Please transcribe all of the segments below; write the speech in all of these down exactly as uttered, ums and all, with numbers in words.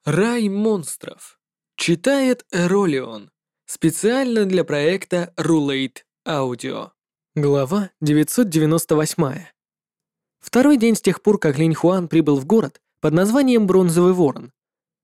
Рай монстров. Читает Эролион. Специально для проекта Rulate Audio. Глава девятьсот девяносто восемь. Второй день с тех пор, как Линь Хуан прибыл в город под названием Бронзовый Ворон.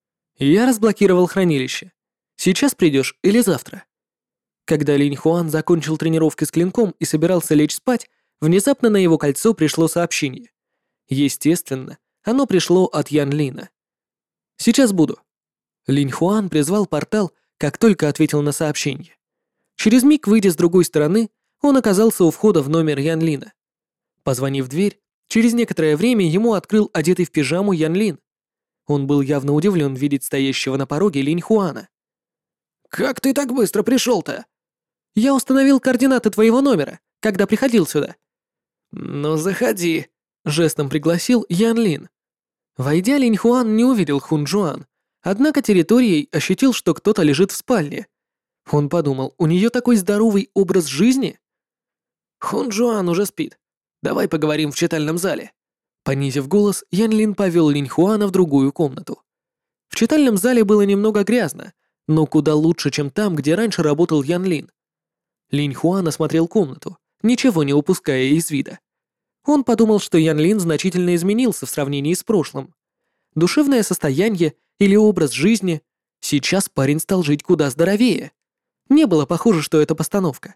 Я разблокировал хранилище. Сейчас придешь или завтра? Когда Линь Хуан закончил тренировки с клинком и собирался лечь спать, внезапно на его кольцо пришло сообщение. Естественно, оно пришло от Ян Лина. «Сейчас буду». Линь Хуан призвал портал, как только ответил на сообщение. Через миг, выйдя с другой стороны, он оказался у входа в номер Ян Лина. Позвонив в дверь, через некоторое время ему открыл одетый в пижаму Ян Лин. Он был явно удивлен видеть стоящего на пороге Линь Хуана. «Как ты так быстро пришел-то?» «Я установил координаты твоего номера, когда приходил сюда». «Ну, заходи», — жестом пригласил Ян Лин. Войдя, Линь Хуан не увидел Хун Джуан, однако территорией ощутил, что кто-то лежит в спальне. Он подумал, у нее такой здоровый образ жизни? «Хун Джуан уже спит. Давай поговорим в читальном зале». Понизив голос, Ян Лин повел Линь Хуана в другую комнату. В читальном зале было немного грязно, но куда лучше, чем там, где раньше работал Ян Лин. Линь Хуан осмотрел комнату, ничего не упуская из вида. Он подумал, что Ян Лин значительно изменился в сравнении с прошлым. Душевное состояние или образ жизни, сейчас парень стал жить куда здоровее. Не было похоже, что это постановка.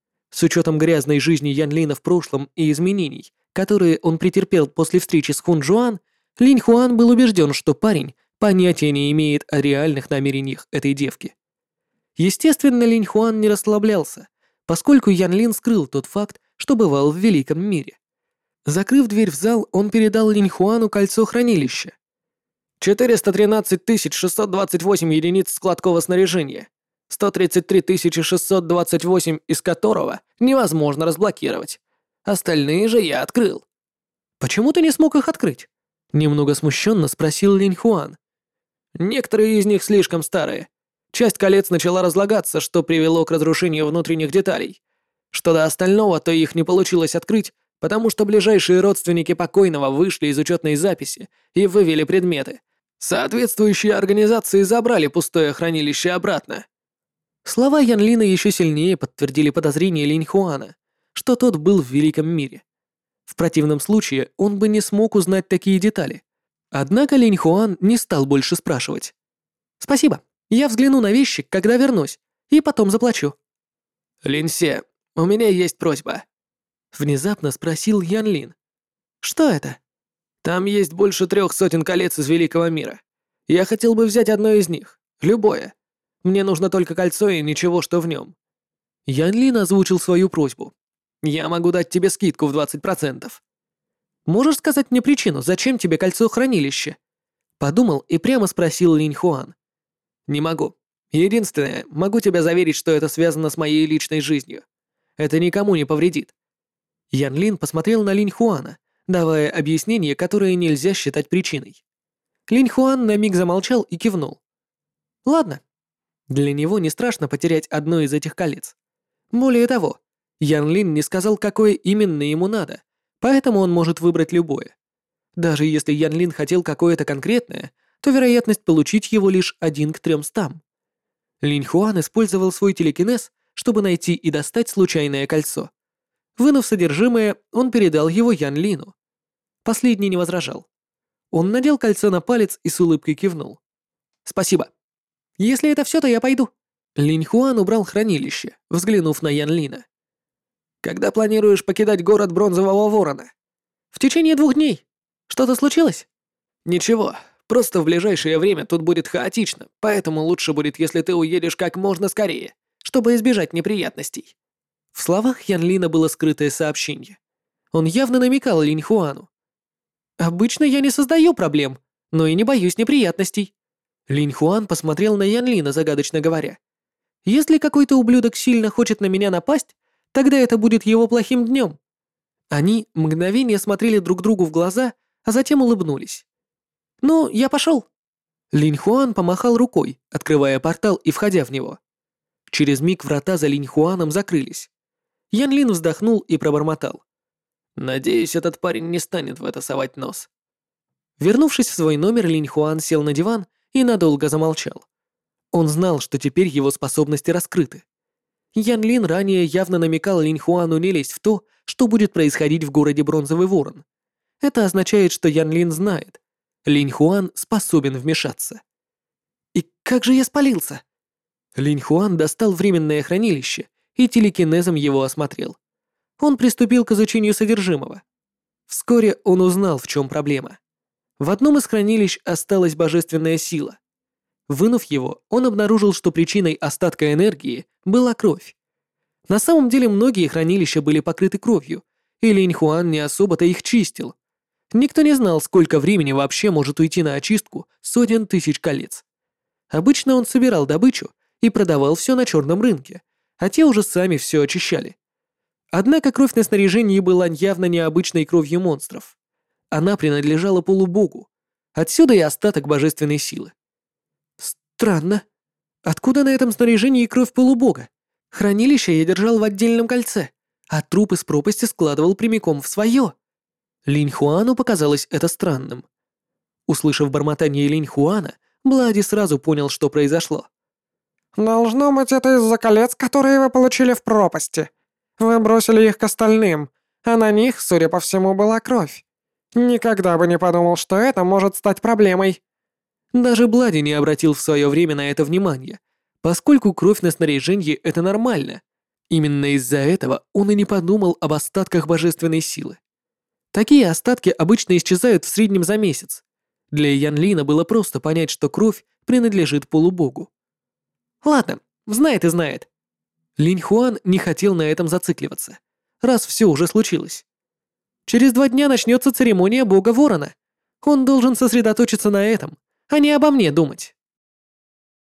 С учетом грязной жизни Ян Лина в прошлом и изменений, которые он претерпел после встречи с Хун Джуан, Линь Хуан был убежден, что парень понятия не имеет о реальных намерениях этой девки. Естественно, Линь Хуан не расслаблялся, поскольку Ян Лин скрыл тот факт, что бывал в великом мире. Закрыв дверь в зал, он передал Линь Хуану кольцо хранилища. четыреста тринадцать тысяч шестьсот двадцать восемь единиц складского снаряжения, сто тридцать три тысячи шестьсот двадцать восемь из которого невозможно разблокировать. Остальные же я открыл. «Почему ты не смог их открыть?» Немного смущенно спросил Линь Хуан. Некоторые из них слишком старые. Часть колец начала разлагаться, что привело к разрушению внутренних деталей. Что до остального, то их не получилось открыть, потому что ближайшие родственники покойного вышли из учетной записи и вывели предметы. Соответствующие организации забрали пустое хранилище обратно. Слова Ян Лина еще сильнее подтвердили подозрения Линь Хуана, что тот был в великом мире. В противном случае он бы не смог узнать такие детали. Однако Линь Хуан не стал больше спрашивать. «Спасибо, я взгляну на вещи, когда вернусь, и потом заплачу». «Линьсе, у меня есть просьба». Внезапно спросил Ян Лин. «Что это?» «Там есть больше трех сотен колец из великого мира. Я хотел бы взять одно из них, любое. Мне нужно только кольцо и ничего, что в нем». Ян Лин озвучил свою просьбу. «Я могу дать тебе скидку в двадцать процентов». «Можешь сказать мне причину, зачем тебе кольцо хранилища?» Подумал и прямо спросил Линь Хуан. «Не могу. Единственное, могу тебя заверить, что это связано с моей личной жизнью. Это никому не повредит». Ян Лин посмотрел на Линь Хуана, давая объяснение, которое нельзя считать причиной. Линь Хуан на миг замолчал и кивнул. «Ладно». Для него не страшно потерять одно из этих колец. Более того, Ян Лин не сказал, какое именно ему надо, поэтому он может выбрать любое. Даже если Ян Лин хотел какое-то конкретное, то вероятность получить его лишь один к трёмстам. Линь Хуан использовал свой телекинез, чтобы найти и достать случайное кольцо. Вынув содержимое, он передал его Ян Лину. Последний не возражал. Он надел кольцо на палец и с улыбкой кивнул. «Спасибо. Если это все, то я пойду». Линь Хуан убрал хранилище, взглянув на Ян Лина. «Когда планируешь покидать город Бронзового Ворона?» «В течение двух дней. Что-то случилось?» «Ничего. Просто в ближайшее время тут будет хаотично, поэтому лучше будет, если ты уедешь как можно скорее, чтобы избежать неприятностей». В словах Ян Лина было скрытое сообщение. Он явно намекал Линь Хуану. «Обычно я не создаю проблем, но и не боюсь неприятностей». Линь Хуан посмотрел на Ян Лина, загадочно говоря. «Если какой-то ублюдок сильно хочет на меня напасть, тогда это будет его плохим днем». Они мгновение смотрели друг другу в глаза, а затем улыбнулись. «Ну, я пошел». Линь Хуан помахал рукой, открывая портал и входя в него. Через миг врата за Линь Хуаном закрылись. Ян Лин вздохнул и пробормотал. «Надеюсь, этот парень не станет в это совать нос». Вернувшись в свой номер, Линь Хуан сел на диван и надолго замолчал. Он знал, что теперь его способности раскрыты. Ян Лин ранее явно намекал Линь Хуану не лезть в то, что будет происходить в городе Бронзовый Ворон. Это означает, что Ян Лин знает. Линь Хуан способен вмешаться. «И как же я спалился?» Линь Хуан достал временное хранилище и телекинезом его осмотрел. Он приступил к изучению содержимого. Вскоре он узнал, в чем проблема. В одном из хранилищ осталась божественная сила. Вынув его, он обнаружил, что причиной остатка энергии была кровь. На самом деле многие хранилища были покрыты кровью, и Линь Хуан не особо-то их чистил. Никто не знал, сколько времени вообще может уйти на очистку сотен тысяч колец. Обычно он собирал добычу и продавал все на черном рынке, а те уже сами все очищали. Однако кровь на снаряжении была явно необычной кровью монстров. Она принадлежала полубогу. Отсюда и остаток божественной силы. Странно. Откуда на этом снаряжении кровь полубога? Хранилище я держал в отдельном кольце, а труп из пропасти складывал прямиком в свое. Линь Хуану показалось это странным. Услышав бормотание Линь Хуана, Блади сразу понял, что произошло. «Должно быть, это из-за колец, которые вы получили в пропасти. Вы бросили их к остальным, а на них, судя по всему, была кровь. Никогда бы не подумал, что это может стать проблемой». Даже Блади не обратил в свое время на это внимание, поскольку кровь на снаряжении — это нормально. Именно из-за этого он и не подумал об остатках божественной силы. Такие остатки обычно исчезают в среднем за месяц. Для Ян Лина было просто понять, что кровь принадлежит полубогу. Ладно, знает и знает. Линь Хуан не хотел на этом зацикливаться, раз все уже случилось. Через два дня начнется церемония бога Ворона. Он должен сосредоточиться на этом, а не обо мне думать.